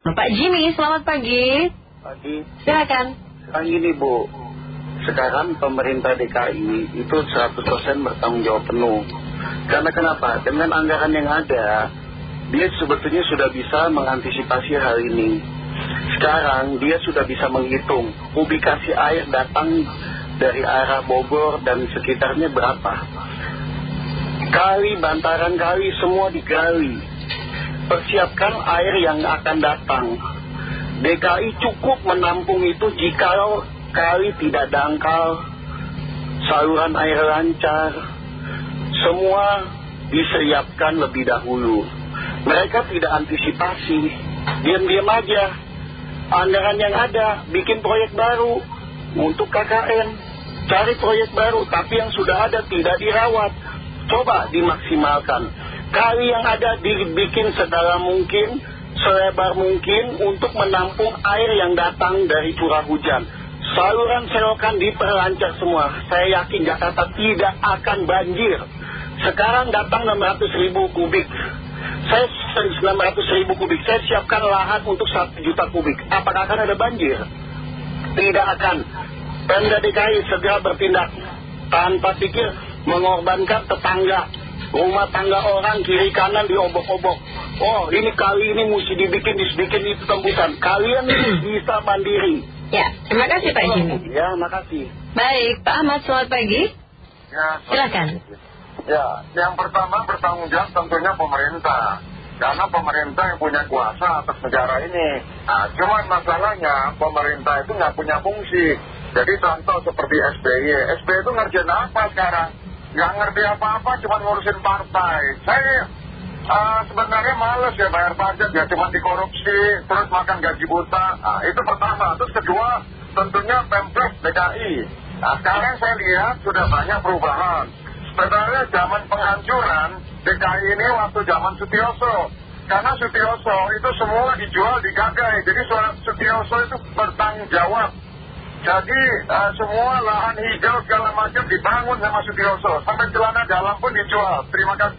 Pak Jimmy, selamat pagi. Pagi. Silakan. Sekarang gini Bu, sekarang pemerintah DKI itu 100% bertanggung jawab penuh. Karena kenapa? Dengan anggaran yang ada, dia sebetulnya sudah bisa mengantisipasi hal ini. Sekarang dia sudah bisa menghitung kubikasi air datang dari arah Bogor dan sekitarnya berapa. Kali, bantaran kali, semua digali. Persiapkan air yang akan datang. DKI cukup menampung itu jikalau kali tidak dangkal, saluran air lancar, semua disiapkan lebih dahulu. Mereka tidak antisipasi, diam-diam aja. Anggaran yang ada, bikin proyek baru untuk KKN, cari proyek baru, tapi yang sudah ada tidak dirawat. Coba dimaksimalkan. Kali yang ada dibikin sedalam mungkin, selebar mungkin untuk menampung air yang datang dari curah hujan. Saluran selokan diperlancar semua. Saya yakin Jakarta tidak akan banjir. Sekarang datang 600.000 kubik. Saya 600.000 kubik. Saya siapkan lahan untuk 1 juta kubik. Apakah akan ada banjir? Tidak akan. Pemda DKI segera bertindak tanpa pikir mengorbankan tetangga. Rumah tangga orang kiri kanan diobok-obok. Oh, ini kali ini mesti dibikin itu tembusan. Kalian bisa mandiri. Ya, terima kasih Pak Jimmy. Ya, makasih. Baik, Pak Ahmad, selamat pagi. Ya, silakan. Ya, yang pertama bertanggung jawab tentunya pemerintah. Karena pemerintah yang punya kuasa atas negara ini. Nah, cuman masalahnya pemerintah itu nggak punya fungsi. Jadi contoh seperti SBY. SBY itu ngerjain apa sekarang? Nggak ngerti apa-apa, cuma ngurusin partai. Saya sebenarnya males ya bayar pajak, ya cuma dikorupsi, terus makan gaji buta. Nah, itu pertama. Terus kedua, tentunya Pemprov DKI. Nah, sekarang saya lihat sudah banyak perubahan. Sebenarnya zaman penghancuran DKI ini waktu zaman Sutioso. Karena Sutioso itu semua dijual, digagai. Jadi Sutioso itu bertanggung jawab. Jadi semua lahan hijau segala macam dibangun sama Sutioso. Sampai celana dalam pun dijual. Terima kasih.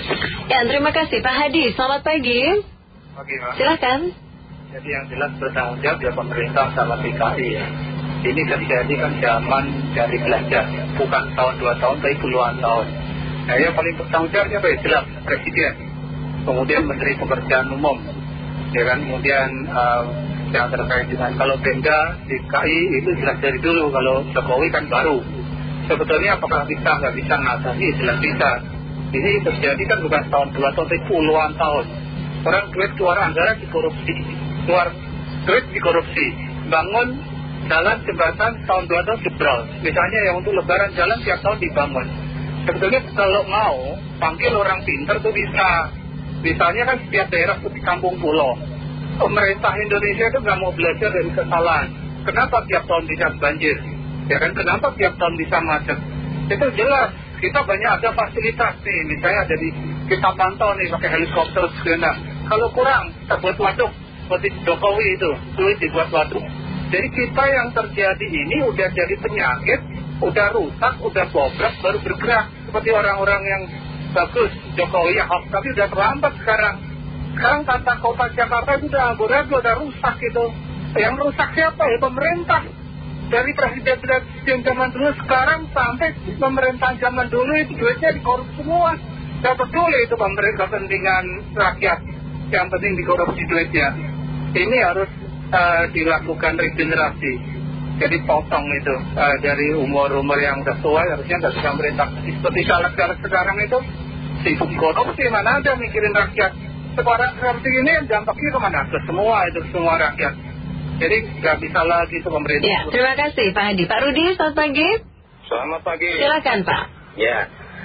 Ya, terima kasih Pak Hadi, selamat pagi. Pagi, Mas. Silakan. Jadi yang jelas bertanggung jawab ya pemerintah sama DKI ya. Ini terjadi kan zaman dari belajar, bukan tahun 2 tahun tapi puluhan tahun. Nah, yang paling bertanggung jawab ya jelas Presiden, kemudian Menteri Pekerjaan Umum, ya kan, kemudian yang terkait dengan kalau Pemda DKI itu jelas dari dulu, kalau Jokowi kan baru. Sebetulnya apakah bisa nggak bisa ngatasi, jelas bisa. Ini terjadi kan bukan tahun 2 tahun tapi puluhan tahun. Orang duit keluar anggaran dikorupsi, keluar duit dikorupsi, bangun jalan jembatan tahun 2 tahun jebrol. Misalnya yang untuk lebaran jalan tiap tahun dibangun. Sebetulnya kalau mau panggil orang pintar tuh bisa. Misalnya kan setiap daerah seperti kampung pulau, pemerintah Indonesia itu nggak mau belajar dari kesalahan. Kenapa tiap tahun bisa banjir? Ya kan, kenapa tiap tahun bisa macet? Itu jelas. Kita banyak ada fasilitas nih, misalnya jadi kita pantau nih pakai helikopter segala. Kalau kurang, kita buat waduk seperti Jokowi itu, duit dibuat waduk. Jadi kita yang terjadi ini udah jadi penyakit, udah rusak, udah bobrok, baru bergerak. Seperti orang-orang yang bagus, Jokowi yang hoax, tapi udah terlambat sekarang. Sekarang tata kota Jakarta itu udah amburadul, udah rusak gitu. Yang rusak siapa ya? Pemerintah. Dari presiden zaman dulu sekarang sampai pemerintahan zaman dulu itu duitnya dikorupsi semua. Gak peduli itu pemerintah kepentingan rakyat, yang penting dikorupsi duitnya. Ini harus dilakukan regenerasi. Jadi potong itu dari umur-umur yang sesuai, harusnya nggak bisa merintah. Seperti caleg-caleg sekarang itu sibuk korupsi, mana ada mikirin rakyat. Sekarang seperti ini dampaknya kemana? Ke semua itu, semua rakyat. Jadi nggak bisa lagi itu pemerintah. Ya, terima kasih Pak Hadi. Pak Rudi, selamat pagi. Selamat pagi. Silakan Pak. Ya,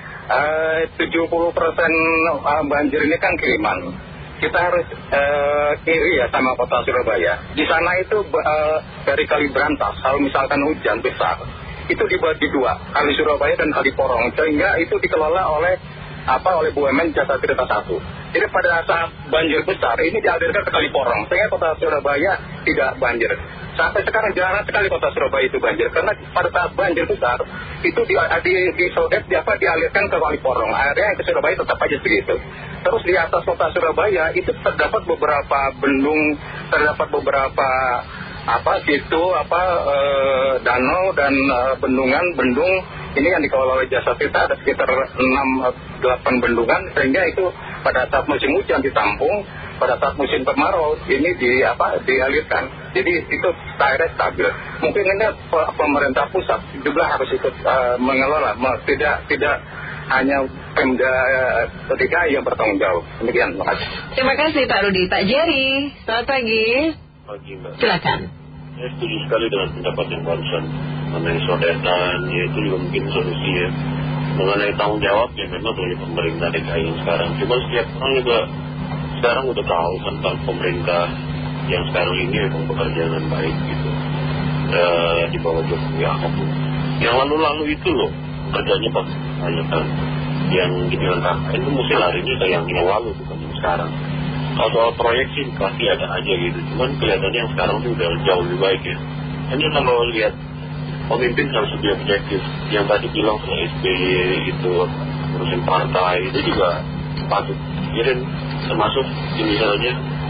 70% banjir ini kan kiriman. Kita harus iri ya sama kota Surabaya. Di sana itu dari Kali Brantas, kalau misalkan hujan besar, itu dibagi 2, Kali Surabaya dan Kali Porong. Sehingga itu dikelola oleh oleh BUMN Jasa Tirta 1. Jadi pada saat banjir besar ini dialirkan ke Kali Porong, sehingga kota Surabaya tidak banjir. Sampai sekarang jarang sekali kota Surabaya itu banjir, karena pada saat banjir besar itu dialirkan ke Kali Porong, akhirnya ke Surabaya tetap aja segitu. Terus di atas kota Surabaya itu terdapat beberapa bendung, terdapat beberapa danau dan bendung ini yang dikelola oleh Jasa Tirta, ada sekitar 6-8 bendungan, sehingga itu pada saat musim hujan ditampung, pada saat musim kemarau ini dialirkan. Jadi itu airnya stabil. Mungkin ini pemerintah pusat juga harus ikut mengelola, tidak hanya Pemda DKI yang bertanggung jawab. Demikian, terima kasih. Terima kasih Pak Rudi. Pak Jerry, selamat pagi. Pagi Mbak. Silakan. Saya setuju sekali dengan pendapat yang barusan mengenai sodetan, ya itu juga mungkin solusi ya. Mengenai tanggung jawab ya memang dari pemerintah DKI yang sekarang. Cuma setiap orang juga sekarang udah tahu tentang pemerintah yang sekarang ini memang bekerja dengan baik gitu. Di bawah Jokowi Ahok. Yang lalu-lalu itu loh kerjanya banyak kan. Yang dibilang kakak itu mesti larinya ke yang lalu bukan yang sekarang. Kalau soal proyek sih pasti ada aja gitu. Cuman kelihatannya yang sekarang tuh udah jauh lebih baik ya. Hanya kalau lihat pemimpin harus lebih objektif. Yang tadi bilang soal SBY itu urusin partai itu juga patut pikirin. Termasuk misalnya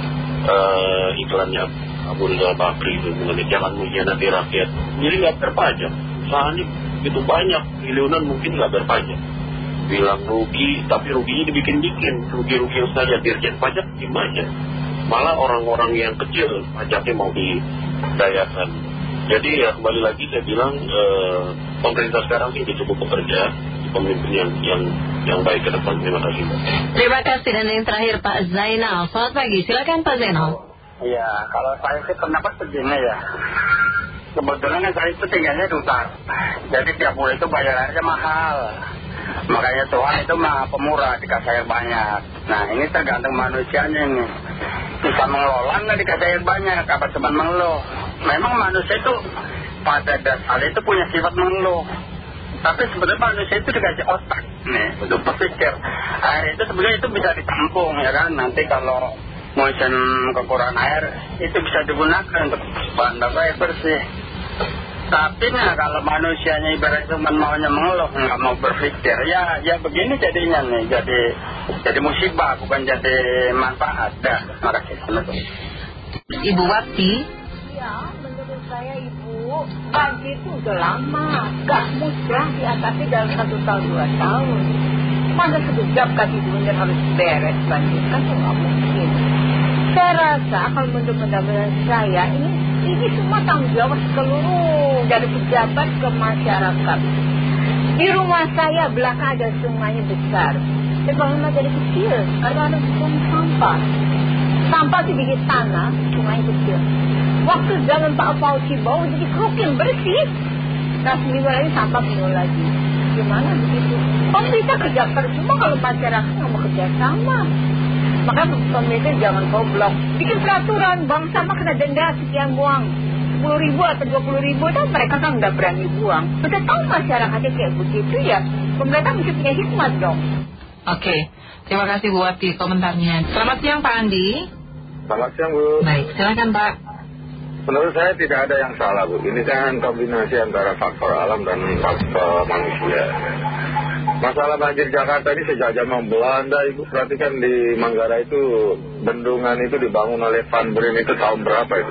iklannya Abu Rizal Bakri itu mengenai jangan mengkhianati rakyat. Jadi nggak berpajak. Soalnya itu banyak triliunan mungkin nggak berpajak. Bilang rugi, tapi ruginya dibikin-bikin. Rugi-rugi yang saja dirjen pajak gimana? Malah orang-orang yang kecil pajaknya mau didayakan. Jadi ya kembali lagi saya bilang pemerintah sekarang ini cukup bekerja, pemimpin yang baik ke depan. Terima kasih Pak. Terima kasih. Dan yang terakhir Pak Zainal. Selamat pagi. Silakan Pak Zainal. Iya, kalau saya sih pendapat begini ya. Kebetulan saya itu tinggalnya di utara. Jadi tiap bulan itu bayarannya mahal. Makanya Tuhan itu mah pemurah, dikasih air banyak. Nah ini tergantung manusianya nih. Bisa mengelola nggak dikasih air banyak, apa cuma mengeluh. Memang manusia itu pada dasarnya itu punya sifat mengeluh. Tapi sebenarnya manusia itu dikasih otak nih untuk berpikir. Air itu sebenarnya itu bisa ditampung ya kan. Nanti kalau musim kekurangan air itu bisa digunakan untuk bahan baku air bersih. Tapi nah kalau manusianya ibarat cuma maunya mengeluh, nggak mau berpikir, ya begini jadinya nih, jadi musibah bukan jadi manfaat. Terima kasih. Ibu Wati. Ya, menurut saya Ibu, banjir itu udah lama, gak mudah diatasi dalam 1 tahun 2 tahun. Masa sekejap kaki bener harus beres banjir, kan tuh gak mungkin. Saya rasa kalau menurut pendapat saya ini semua tanggung jawab seluruh dari pejabat ke masyarakat. Di rumah saya belakang ada sungainya besar, tapi kalau rumah dari kecil ada buang sampah. Sampah sih bikin tanah, sungai kecil. Waktu zaman Pak Fauci bau jadi kerukin bersih. Nah seminggu lagi sampah penuh lagi. Gimana begitu? Pemerintah kerja keras, cuma kalau masyarakat nggak mau kerja sama. Maka pemerintah jangan goblok. Bikin peraturan, buang sampah kena denda sekian buang 10.000 atau 20.000, dan mereka kan nggak berani buang. Sudah tahu masyarakatnya kayak begitu ya. Pemerintah mesti punya hikmat dong. Oke, terima kasih Bu Wati komentarnya. Selamat siang Pak Andi. Selamat siang Bu. Baik, silakan Pak. Menurut saya tidak ada yang salah Bu. Ini kan kombinasi antara faktor alam dan faktor manusia. Masalah banjir Jakarta ini sejak zaman Belanda, Ibu perhatikan di Manggarai itu bendungan itu dibangun oleh Van Breen itu tahun berapa itu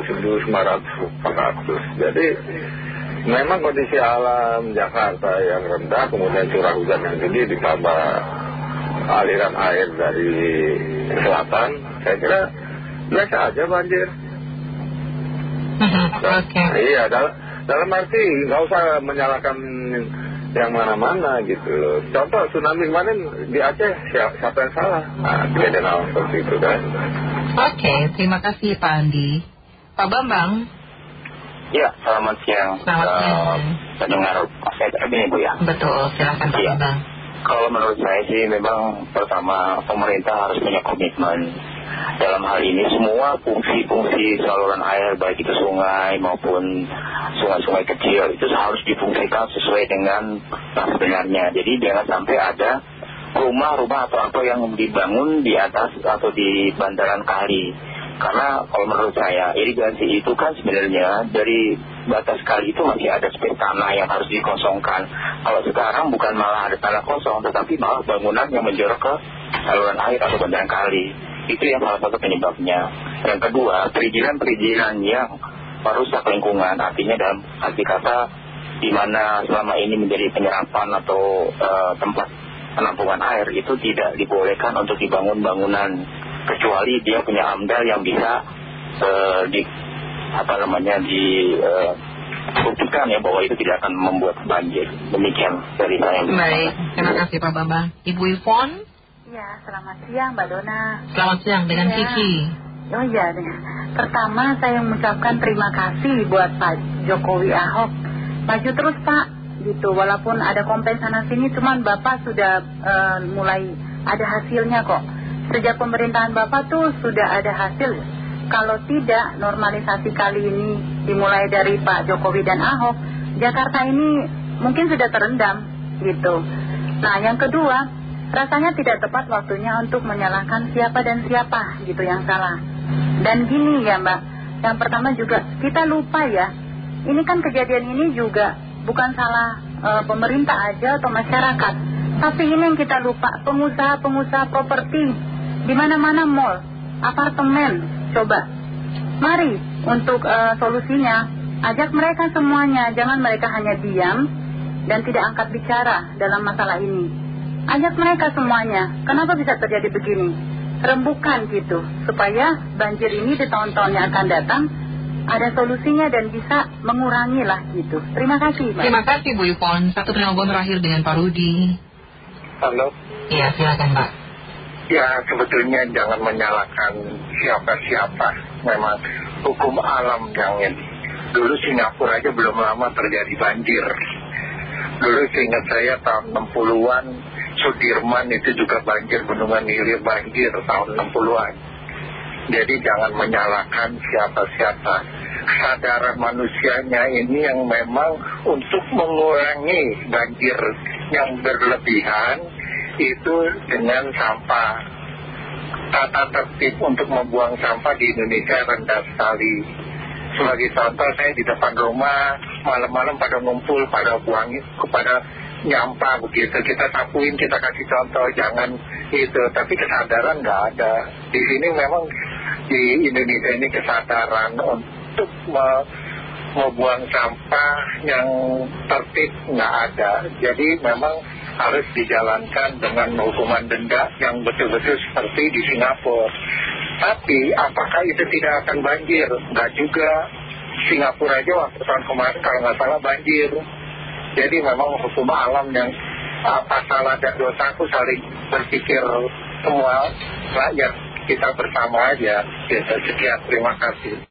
1900. Jadi memang kondisi alam Jakarta yang rendah, kemudian curah hujan yang tinggi ditambah aliran air dari selatan, saya kira biasa aja banjir. Iya, dalam arti nggak usah menyalahkan yang mana-mana gitu. Contoh tsunami kemarin di Aceh, siapa yang salah? Nah, kejadian alam seperti itu kan. Oke, terima kasih Pak Andi. Pak Bambang. Ya, selamat siang. Selamat siang. Pendengar saya begini Bu ya. Betul, silakan Pak Bambang. Kalau menurut saya sih memang pertama pemerintah harus punya komitmen. Dalam hal ini semua fungsi-fungsi saluran air baik itu sungai maupun sungai-sungai kecil itu harus difungsikan sesuai dengan sebenarnya. Jadi jangan sampai ada rumah-rumah atau apa yang dibangun di atas atau di bantaran kali. Karena kalau menurut saya irigasi itu kan sebenarnya dari batas kali itu masih ada space tanah yang harus dikosongkan. Kalau sekarang bukan malah ada tanah kosong, tetapi malah bangunan yang menjorok ke saluran air atau bantaran kali. Itu yang salah satu penyebabnya. Yang kedua, perizinan yang merusak lingkungan, artinya dalam arti kata di mana selama ini menjadi penyerapan atau tempat penampungan air itu tidak dibolehkan untuk dibangun bangunan, kecuali dia punya AMDAL yang bisa dibuktikan ya bahwa itu tidak akan membuat banjir. Demikian dari saya. Baik, terima kasih Pak Bambang. Ibu Ivon. Ya, selamat siang Mbak Dona. Selamat siang dengan Kiki. Oh iya, pertama saya mengucapkan terima kasih buat Pak Jokowi Ahok. Maju terus Pak, gitu. Walaupun ada komplain sana sini, cuman Bapak sudah mulai ada hasilnya kok. Sejak pemerintahan Bapak tuh sudah ada hasil. Kalau tidak, normalisasi kali ini dimulai dari Pak Jokowi dan Ahok, Jakarta ini mungkin sudah terendam, gitu. Nah, yang kedua, rasanya tidak tepat waktunya untuk menyalahkan siapa dan siapa, gitu yang salah. Dan gini ya Mbak, yang pertama juga kita lupa ya, ini kan kejadian ini juga bukan salah pemerintah aja atau masyarakat, tapi ini yang kita lupa, pengusaha-pengusaha properti, di mana-mana mall, apartemen, coba, mari untuk solusinya, ajak mereka semuanya, jangan mereka hanya diam dan tidak angkat bicara dalam masalah ini. Ajak mereka semuanya, kenapa bisa terjadi begini? Rembukan gitu, supaya banjir ini di tahun-tahun yang akan datang ada solusinya dan bisa mengurangi lah gitu. Terima kasih Mbak. Terima kasih Bu Ivon. Satu penelpon terakhir dengan Pak Rudi. Halo. Iya, silakan Pak. Ya, sebetulnya jangan menyalahkan siapa-siapa. Memang hukum alam yang ini. Dulu Singapura aja belum lama terjadi banjir. Dulu seingat saya tahun 60-an Sudirman itu juga banjir, Bendungan Hilir banjir tahun 60-an. Jadi jangan menyalahkan siapa-siapa. Kesadaran manusianya ini yang memang untuk mengurangi banjir yang berlebihan itu dengan sampah. Tata tertib untuk membuang sampah di Indonesia rendah sekali. Sebagai contoh, saya di depan rumah malam-malam pada ngumpul, pada buang, kepada nyampah begitu, kita sapuin, kita kasih contoh, jangan itu. Tapi kesadaran nggak ada. Di sini memang di Indonesia ini kesadaran untuk membuang sampah yang tertib nggak ada. Jadi memang harus dijalankan dengan hukuman denda yang betul-betul seperti di Singapura. Tapi apakah itu tidak akan banjir? Nggak juga. Singapura aja waktu tahun kemarin kalau nggak salah banjir. Jadi memang hukum alam yang apa salah dan dosaku saling berpikir semua rakyat kita bersama aja. Sekian, terima kasih.